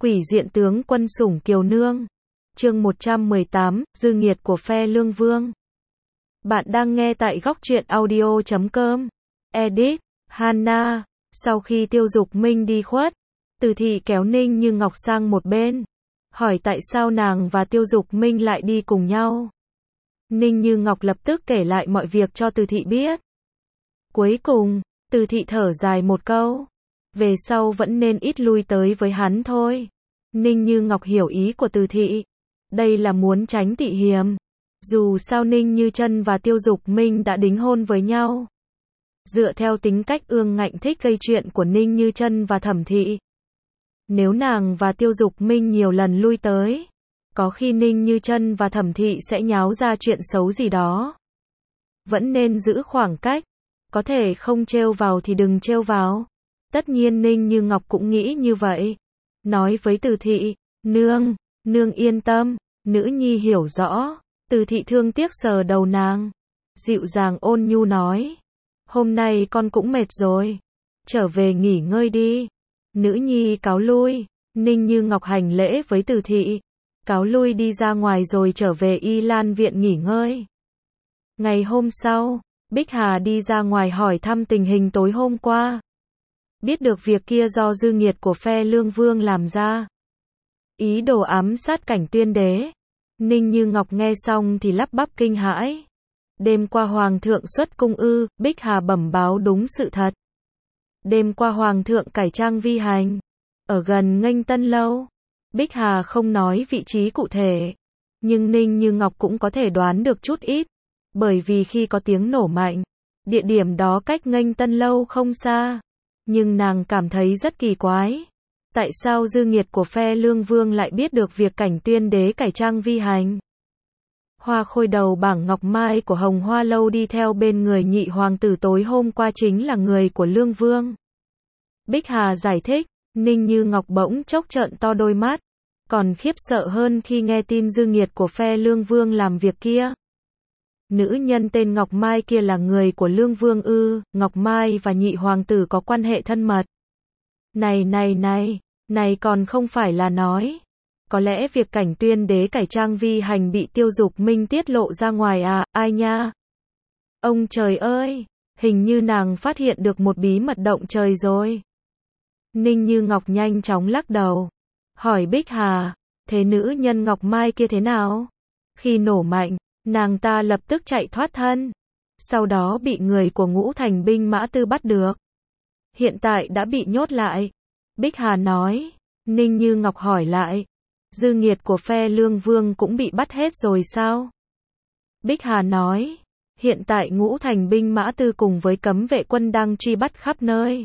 Quỷ diện tướng quân sủng kiều nương. Chương 118, dư nghiệt của phe Lương Vương. Bạn đang nghe tại góc truyện audio.com. Edit, Hana. Sau khi Tiêu Dục Minh đi khuất, Từ Thị kéo Ninh Như Ngọc sang một bên, hỏi tại sao nàng và Tiêu Dục Minh lại đi cùng nhau. Ninh Như Ngọc lập tức kể lại mọi việc cho Từ Thị biết. Cuối cùng, Từ Thị thở dài một câu. Về sau vẫn nên ít lui tới với hắn thôi. Ninh Như Ngọc hiểu ý của Từ Thị. Đây là muốn tránh tị hiềm. Dù sao Ninh Như Chân và Tiêu Dục Minh đã đính hôn với nhau. Dựa theo tính cách ương ngạnh thích gây chuyện của Ninh Như Chân và Thẩm Thị, nếu nàng và Tiêu Dục Minh nhiều lần lui tới, có khi Ninh Như Chân và Thẩm Thị sẽ nháo ra chuyện xấu gì đó. Vẫn nên giữ khoảng cách. Có thể không trêu vào thì đừng trêu vào. Tất nhiên Ninh Như Ngọc cũng nghĩ như vậy. Nói với Từ Thị, nương yên tâm, nữ nhi hiểu rõ. Từ Thị thương tiếc sờ đầu nàng, dịu dàng ôn nhu nói, hôm nay con cũng mệt rồi, trở về nghỉ ngơi đi. Nữ nhi cáo lui. Ninh Như Ngọc hành lễ với Từ Thị, cáo lui đi ra ngoài rồi trở về Y Lan viện nghỉ ngơi. Ngày hôm sau, Bích Hà đi ra ngoài hỏi thăm tình hình tối hôm qua. Biết được việc kia do dư nghiệt của phe Lương Vương làm ra, ý đồ ám sát Cảnh Tuyên Đế. Ninh Như Ngọc nghe xong thì lắp bắp kinh hãi. Đêm qua Hoàng thượng xuất cung ư? Bích Hà bẩm báo đúng sự thật. Đêm qua Hoàng thượng cải trang vi hành, ở gần Nghênh Tân Lâu. Bích Hà không nói vị trí cụ thể, nhưng Ninh Như Ngọc cũng có thể đoán được chút ít. Bởi vì khi có tiếng nổ mạnh, địa điểm đó cách Nghênh Tân Lâu không xa. Nhưng nàng cảm thấy rất kỳ quái. Tại sao dư nghiệt của phe Lương Vương lại biết được việc Cảnh Tuyên Đế cải trang vi hành? Hoa khôi đầu bảng ngọc mai của Hồng Hoa Lâu đi theo bên người nhị hoàng tử tối hôm qua chính là người của Lương Vương. Bích Hà giải thích. Ninh Như Ngọc bỗng chốc trợn to đôi mắt, còn khiếp sợ hơn khi nghe tin dư nghiệt của phe Lương Vương làm việc kia. Nữ nhân tên Ngọc Mai kia là người của Lương Vương ư? Ngọc Mai và nhị hoàng tử có quan hệ thân mật. Này còn không phải là nói. Có lẽ việc Cảnh Tuyên Đế cải trang vi hành bị Tiêu Dục Minh tiết lộ ra ngoài à? Ai nha? Ông trời ơi! Hình như nàng phát hiện được một bí mật động trời rồi. Ninh Như Ngọc nhanh chóng lắc đầu, hỏi Bích Hà, thế nữ nhân Ngọc Mai kia thế nào? Khi nổ mạnh, nàng ta lập tức chạy thoát thân, sau đó bị người của Ngũ Thành binh mã tư bắt được. Hiện tại đã bị nhốt lại. Bích Hà nói. Ninh Như Ngọc hỏi lại, dư nghiệt của phe Lương Vương cũng bị bắt hết rồi sao? Bích Hà nói, hiện tại Ngũ Thành binh mã tư cùng với cấm vệ quân đang truy bắt khắp nơi.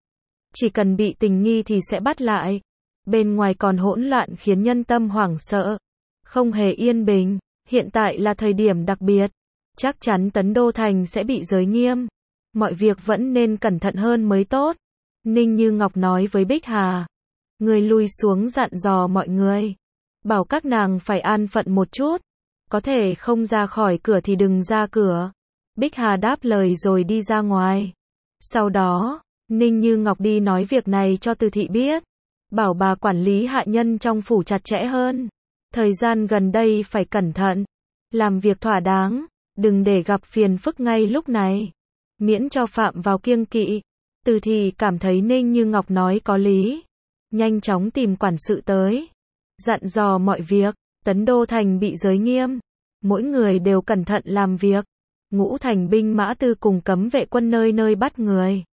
Chỉ cần bị tình nghi thì sẽ bắt lại. Bên ngoài còn hỗn loạn khiến nhân tâm hoảng sợ, không hề yên bình. Hiện tại là thời điểm đặc biệt, chắc chắn Tấn Đô Thành sẽ bị giới nghiêm. Mọi việc vẫn nên cẩn thận hơn mới tốt. Ninh Như Ngọc nói với Bích Hà, người lui xuống dặn dò mọi người, bảo các nàng phải an phận một chút, có thể không ra khỏi cửa thì đừng ra cửa. Bích Hà đáp lời rồi đi ra ngoài. Sau đó, Ninh Như Ngọc đi nói việc này cho Từ Thị biết, bảo bà quản lý hạ nhân trong phủ chặt chẽ hơn. Thời gian gần đây phải cẩn thận, làm việc thỏa đáng, đừng để gặp phiền phức ngay lúc này, miễn cho phạm vào kiêng kỵ. Từ Thị cảm thấy Ninh Như Ngọc nói có lý, nhanh chóng tìm quản sự tới, dặn dò mọi việc. Tấn Đô Thành bị giới nghiêm, mỗi người đều cẩn thận làm việc. Ngũ Thành binh mã tư cùng cấm vệ quân nơi nơi bắt người.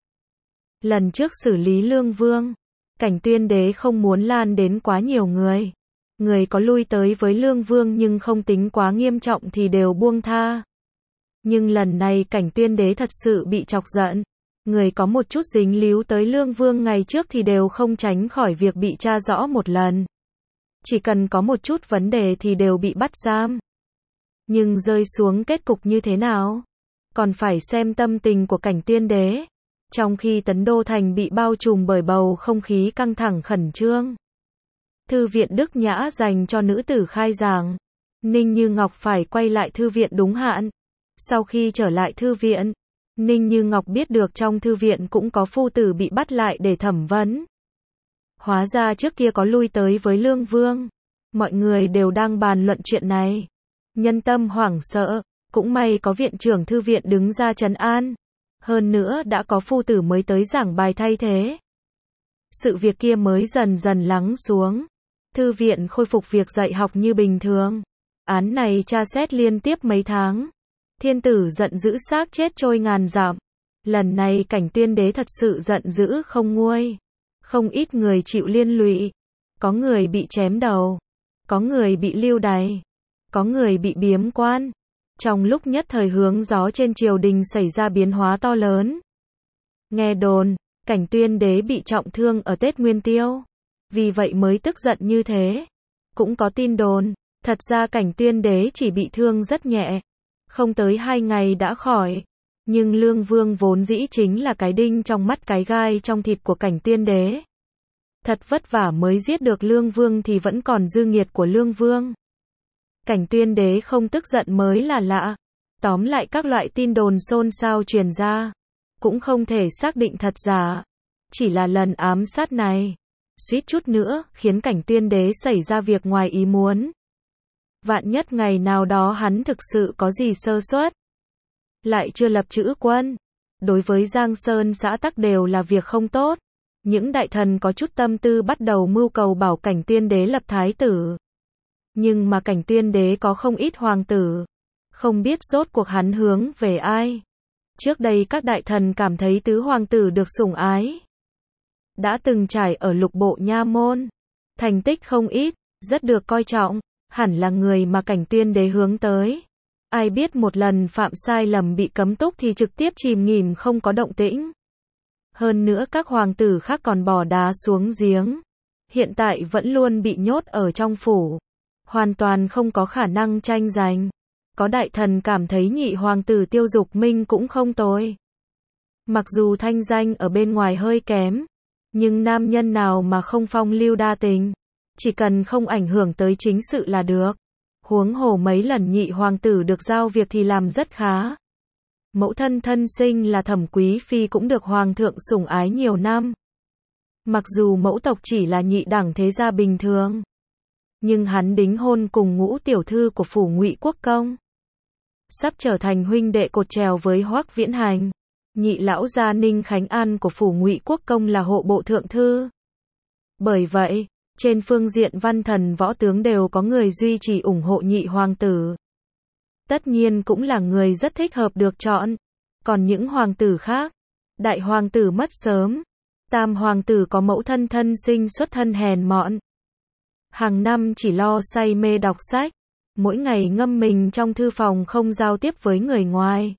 Lần trước xử lý Lương Vương, Cảnh Tuyên Đế không muốn lan đến quá nhiều người. Người có lui tới với Lương Vương nhưng không tính quá nghiêm trọng thì đều buông tha. Nhưng lần này Cảnh Tuyên Đế thật sự bị chọc giận. Người có một chút dính líu tới Lương Vương ngày trước thì đều không tránh khỏi việc bị tra rõ một lần. Chỉ cần có một chút vấn đề thì đều bị bắt giam. Nhưng rơi xuống kết cục như thế nào? Còn phải xem tâm tình của Cảnh Tuyên Đế. Trong khi Tấn Đô Thành bị bao trùm bởi bầu không khí căng thẳng khẩn trương. Thư viện Đức Nhã dành cho nữ tử khai giảng. Ninh Như Ngọc phải quay lại thư viện đúng hạn. Sau khi trở lại thư viện, Ninh Như Ngọc biết được trong thư viện cũng có phu tử bị bắt lại để thẩm vấn. Hóa ra trước kia có lui tới với Lương Vương. Mọi người đều đang bàn luận chuyện này. Nhân tâm hoảng sợ, cũng may có viện trưởng thư viện đứng ra trấn an. Hơn nữa đã có phu tử mới tới giảng bài thay thế. Sự việc kia mới dần dần lắng xuống. Thư viện khôi phục việc dạy học như bình thường. Án này tra xét liên tiếp mấy tháng. Thiên tử giận dữ xác chết trôi ngàn dặm. Lần này Cảnh Tuyên Đế thật sự giận dữ không nguôi. Không ít người chịu liên lụy. Có người bị chém đầu. Có người bị lưu đày. Có người bị biếm quan. Trong lúc nhất thời hướng gió trên triều đình xảy ra biến hóa to lớn. Nghe đồn, Cảnh Tuyên Đế bị trọng thương ở Tết Nguyên Tiêu. Vì vậy mới tức giận như thế. Cũng có tin đồn, thật ra Cảnh Tuyên Đế chỉ bị thương rất nhẹ. Không tới 2 ngày đã khỏi. Nhưng Lương Vương vốn dĩ chính là cái đinh trong mắt cái gai trong thịt của Cảnh Tuyên Đế. Thật vất vả mới giết được Lương Vương thì vẫn còn dư nghiệt của Lương Vương. Cảnh Tuyên Đế không tức giận mới là lạ. Tóm lại các loại tin đồn xôn xao truyền ra. Cũng không thể xác định thật giả. Chỉ là lần ám sát này, suýt chút nữa, khiến Cảnh Tuyên Đế xảy ra việc ngoài ý muốn. Vạn nhất ngày nào đó hắn thực sự có gì sơ suất. Lại chưa lập trữ quân. Đối với Giang Sơn xã tắc đều là việc không tốt. Những đại thần có chút tâm tư bắt đầu mưu cầu bảo Cảnh Tuyên Đế lập thái tử. Nhưng mà Cảnh Tuyên Đế có không ít hoàng tử. Không biết rốt cuộc hắn hướng về ai. Trước đây các đại thần cảm thấy tứ hoàng tử được sủng ái. Đã từng trải ở lục bộ nha môn. Thành tích không ít, rất được coi trọng. Hẳn là người mà Cảnh Tuyên Đế hướng tới. Ai biết một lần phạm sai lầm bị cấm túc thì trực tiếp chìm nghỉm không có động tĩnh. Hơn nữa các hoàng tử khác còn bỏ đá xuống giếng. Hiện tại vẫn luôn bị nhốt ở trong phủ. Hoàn toàn không có khả năng tranh giành. Có đại thần cảm thấy nhị hoàng tử Tiêu Dục Minh cũng không tồi. Mặc dù thanh danh ở bên ngoài hơi kém, nhưng nam nhân nào mà không phong lưu đa tình. Chỉ cần không ảnh hưởng tới chính sự là được. Huống hồ mấy lần nhị hoàng tử được giao việc thì làm rất khá. Mẫu thân thân sinh là Thẩm Quý Phi cũng được hoàng thượng sủng ái nhiều năm. Mặc dù mẫu tộc chỉ là nhị đẳng thế gia bình thường, nhưng hắn đính hôn cùng ngũ tiểu thư của phủ Ngụy Quốc Công. Sắp trở thành huynh đệ cột chèo với Hoắc Viễn Hành. Nhị lão gia Ninh Khánh An của phủ Ngụy Quốc Công là hộ bộ thượng thư. Bởi vậy, trên phương diện văn thần võ tướng đều có người duy trì ủng hộ nhị hoàng tử. Tất nhiên cũng là người rất thích hợp được chọn. Còn những hoàng tử khác, đại hoàng tử mất sớm, tam hoàng tử có mẫu thân thân sinh xuất thân hèn mọn. Hàng năm chỉ lo say mê đọc sách, mỗi ngày ngâm mình trong thư phòng không giao tiếp với người ngoài.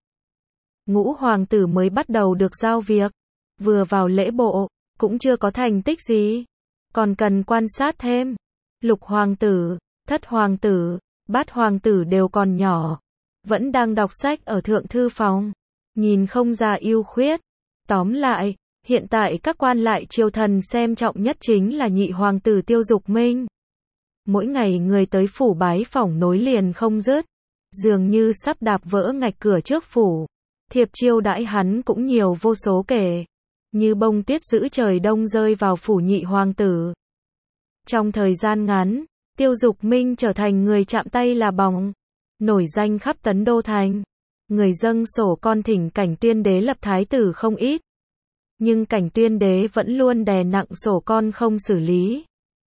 Ngũ hoàng tử mới bắt đầu được giao việc, vừa vào lễ bộ, cũng chưa có thành tích gì. Còn cần quan sát thêm. Lục hoàng tử, thất hoàng tử, bát hoàng tử đều còn nhỏ. Vẫn đang đọc sách ở thượng thư phòng. Nhìn không ra ưu khuyết. Tóm lại, hiện tại các quan lại triều thần xem trọng nhất chính là nhị hoàng tử Tiêu Dục Minh. Mỗi ngày người tới phủ bái phỏng nối liền không dứt. Dường như sắp đạp vỡ ngạch cửa trước phủ. Thiệp chiêu đãi hắn cũng nhiều vô số kể. Như bông tuyết giữ trời đông rơi vào phủ nhị hoàng tử. Trong thời gian ngắn, Tiêu Dục Minh trở thành người chạm tay là bỏng. Nổi danh khắp Tấn Đô Thành. Người dâng sổ con thỉnh Cảnh Tuyên Đế lập thái tử không ít. Nhưng Cảnh Tuyên Đế vẫn luôn đè nặng sổ con không xử lý.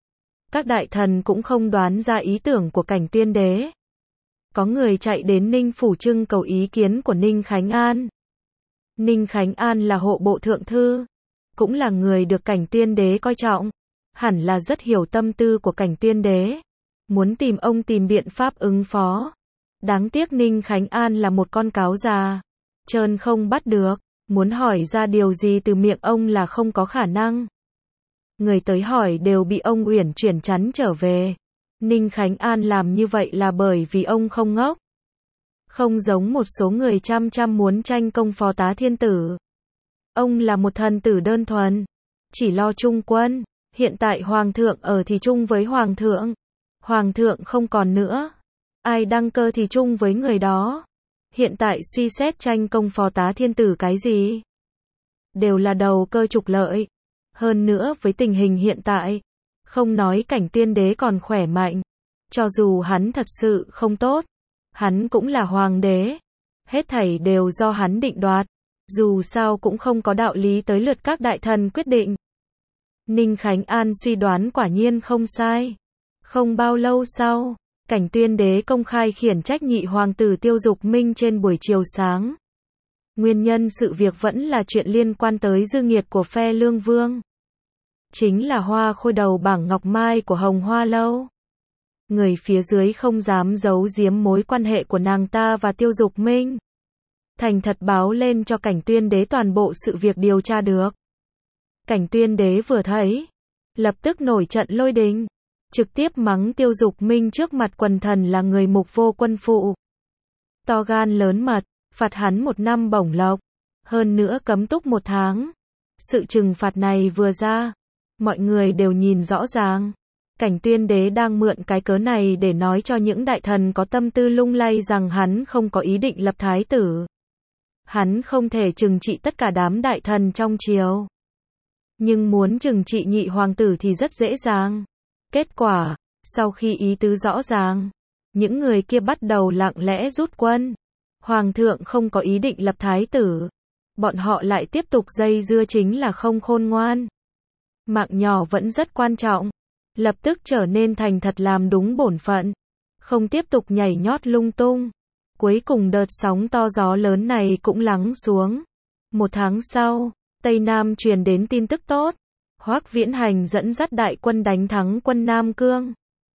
Các đại thần cũng không đoán ra ý tưởng của Cảnh Tuyên Đế. Có người chạy đến Ninh Phủ trưng cầu ý kiến của Ninh Khánh An. Ninh Khánh An là hộ bộ thượng thư, cũng là người được Cảnh Tuyên Đế coi trọng, hẳn là rất hiểu tâm tư của Cảnh Tuyên Đế, muốn tìm ông tìm biện pháp ứng phó. Đáng tiếc Ninh Khánh An là một con cáo già, trơn không bắt được, muốn hỏi ra điều gì từ miệng ông là không có khả năng. Người tới hỏi đều bị ông uyển chuyển chắn trở về. Ninh Khánh An làm như vậy là bởi vì ông không ngốc. Không giống một số người chăm chăm muốn tranh công phó tá thiên tử. Ông là một thần tử đơn thuần, chỉ lo trung quân. Hiện tại hoàng thượng ở thì chung với hoàng thượng. Hoàng thượng không còn nữa, ai đăng cơ thì chung với người đó. Hiện tại suy xét tranh công phó tá thiên tử cái gì? Đều là đầu cơ trục lợi. Hơn nữa với tình hình hiện tại, không nói Cảnh Tiên Đế còn khỏe mạnh, cho dù hắn thật sự không tốt, hắn cũng là hoàng đế, hết thảy đều do hắn định đoạt, dù sao cũng không có đạo lý tới lượt các đại thần quyết định. Ninh Khánh An suy đoán quả nhiên không sai. Không bao lâu sau, Cảnh Tuyên Đế công khai khiển trách nhị hoàng tử Tiêu Dục Minh trên buổi chiều sáng. Nguyên nhân sự việc vẫn là chuyện liên quan tới dư nghiệt của phe Lương Vương. Chính là hoa khôi đầu bảng ngọc mai của Hồng Hoa Lâu. Người phía dưới không dám giấu giếm mối quan hệ của nàng ta và Tiêu Dục Minh. Thành thật báo lên cho Cảnh Tuyên Đế toàn bộ sự việc điều tra được. Cảnh Tuyên Đế vừa thấy, lập tức nổi trận lôi đình, trực tiếp mắng Tiêu Dục Minh trước mặt quần thần là người mục vô quân phụ. To gan lớn mật, phạt hắn 1 năm bổng lộc, hơn nữa cấm túc 1 tháng. Sự trừng phạt này vừa ra, mọi người đều nhìn rõ ràng. Cảnh Tuyên Đế đang mượn cái cớ này để nói cho những đại thần có tâm tư lung lay rằng hắn không có ý định lập thái tử. Hắn không thể trừng trị tất cả đám đại thần trong triều. Nhưng muốn trừng trị nhị hoàng tử thì rất dễ dàng. Kết quả, sau khi ý tứ rõ ràng, những người kia bắt đầu lặng lẽ rút quân. Hoàng thượng không có ý định lập thái tử. Bọn họ lại tiếp tục dây dưa chính là không khôn ngoan. Mạng nhỏ vẫn rất quan trọng. Lập tức trở nên thành thật làm đúng bổn phận. Không tiếp tục nhảy nhót lung tung. Cuối cùng đợt sóng to gió lớn này cũng lắng xuống. 1 tháng sau, Tây Nam truyền đến tin tức tốt. Hoắc Viễn Hành dẫn dắt đại quân đánh thắng quân Nam Cương.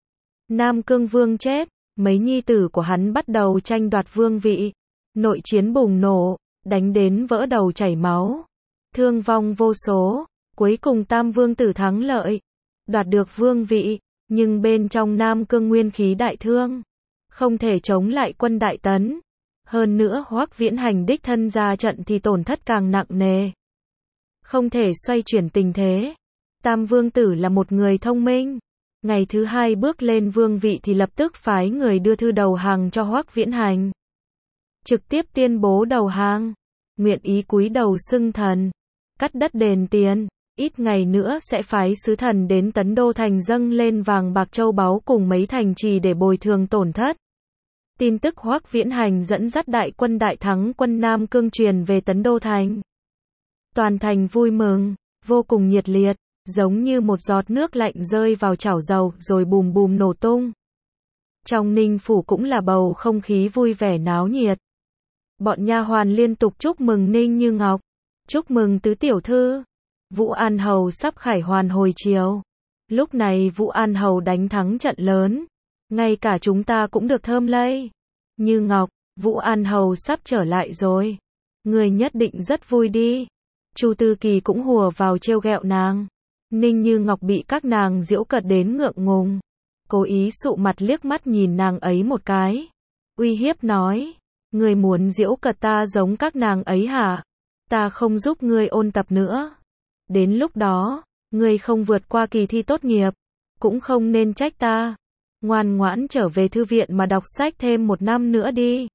Nam Cương vương chết, mấy nhi tử của hắn bắt đầu tranh đoạt vương vị. Nội chiến bùng nổ, đánh đến vỡ đầu chảy máu. Thương vong vô số, cuối cùng Tam vương tử thắng lợi. Đoạt được vương vị, nhưng bên trong Nam Cương nguyên khí đại thương. Không thể chống lại quân Đại Tấn. Hơn nữa Hoắc Viễn Hành đích thân ra trận thì tổn thất càng nặng nề. Không thể xoay chuyển tình thế. Tam vương tử là một người thông minh. Ngày thứ 2 bước lên vương vị thì lập tức phái người đưa thư đầu hàng cho Hoắc Viễn Hành. Trực tiếp tuyên bố đầu hàng. Nguyện ý cúi đầu xưng thần. Cắt đất đền tiền. Ít ngày nữa sẽ phái sứ thần đến Tấn Đô Thành dâng lên vàng bạc châu báu cùng mấy thành trì để bồi thường tổn thất. Tin tức Hoắc Viễn Hành dẫn dắt đại quân đại thắng quân Nam Cương truyền về Tấn Đô Thành. Toàn thành vui mừng, vô cùng nhiệt liệt, giống như một giọt nước lạnh rơi vào chảo dầu rồi bùm bùm nổ tung. Trong Ninh phủ cũng là bầu không khí vui vẻ náo nhiệt. Bọn nha hoàn liên tục chúc mừng Ninh Như Ngọc, chúc mừng tứ tiểu thư. Vũ An Hầu sắp khải hoàn hồi chiều. Lúc này Vũ An Hầu đánh thắng trận lớn, ngay cả chúng ta cũng được thơm lây. Như Ngọc, Vũ An Hầu sắp trở lại rồi. Người nhất định rất vui đi. Chu Tư Kỳ cũng hùa vào trêu ghẹo nàng. Ninh Như Ngọc bị các nàng giễu cợt đến ngượng ngùng. Cố ý sụ mặt liếc mắt nhìn nàng ấy một cái. Uy hiếp nói. Người muốn giễu cợt ta giống các nàng ấy hả? Ta không giúp ngươi ôn tập nữa. Đến lúc đó, ngươi không vượt qua kỳ thi tốt nghiệp, cũng không nên trách ta. Ngoan ngoãn trở về thư viện mà đọc sách thêm 1 năm nữa đi.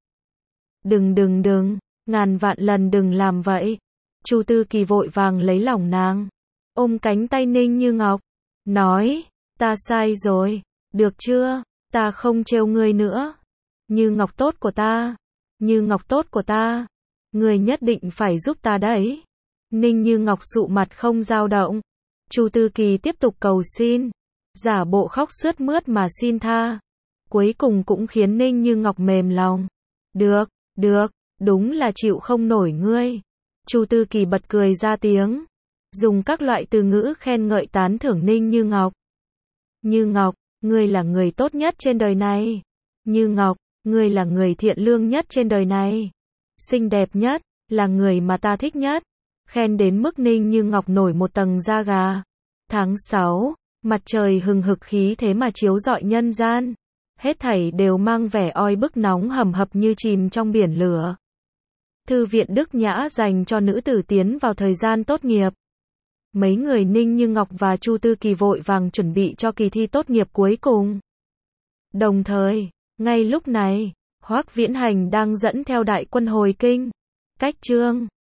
Đừng, ngàn vạn lần đừng làm vậy. Chu Tư Kỳ vội vàng lấy lòng nàng, ôm cánh tay Ninh Như Ngọc, nói, ta sai rồi, được chưa, ta không trêu ngươi nữa. Như Ngọc tốt của ta, Như Ngọc tốt của ta, ngươi nhất định phải giúp ta đấy. Ninh Như Ngọc sụ mặt không dao động. Chu Tư Kỳ tiếp tục cầu xin, giả bộ khóc sướt mướt mà xin tha. Cuối cùng cũng khiến Ninh Như Ngọc mềm lòng. Được, đúng là chịu không nổi ngươi. Chu Tư Kỳ bật cười ra tiếng, dùng các loại từ ngữ khen ngợi tán thưởng Ninh Như Ngọc. Như Ngọc, ngươi là người tốt nhất trên đời này. Như Ngọc, ngươi là người thiện lương nhất trên đời này. Xinh đẹp nhất, là người mà ta thích nhất. Khen đến mức Ninh Như Ngọc nổi một tầng da gà. Tháng 6, mặt trời hừng hực khí thế mà chiếu rọi nhân gian. Hết thảy đều mang vẻ oi bức nóng hầm hập như chìm trong biển lửa. Thư viện Đức Nhã dành cho nữ tử tiến vào thời gian tốt nghiệp. Mấy người Ninh Như Ngọc và Chu Tư Kỳ vội vàng chuẩn bị cho kỳ thi tốt nghiệp cuối cùng. Đồng thời, ngay lúc này, Hoắc Viễn Hành đang dẫn theo đại quân hồi kinh. Cách Trương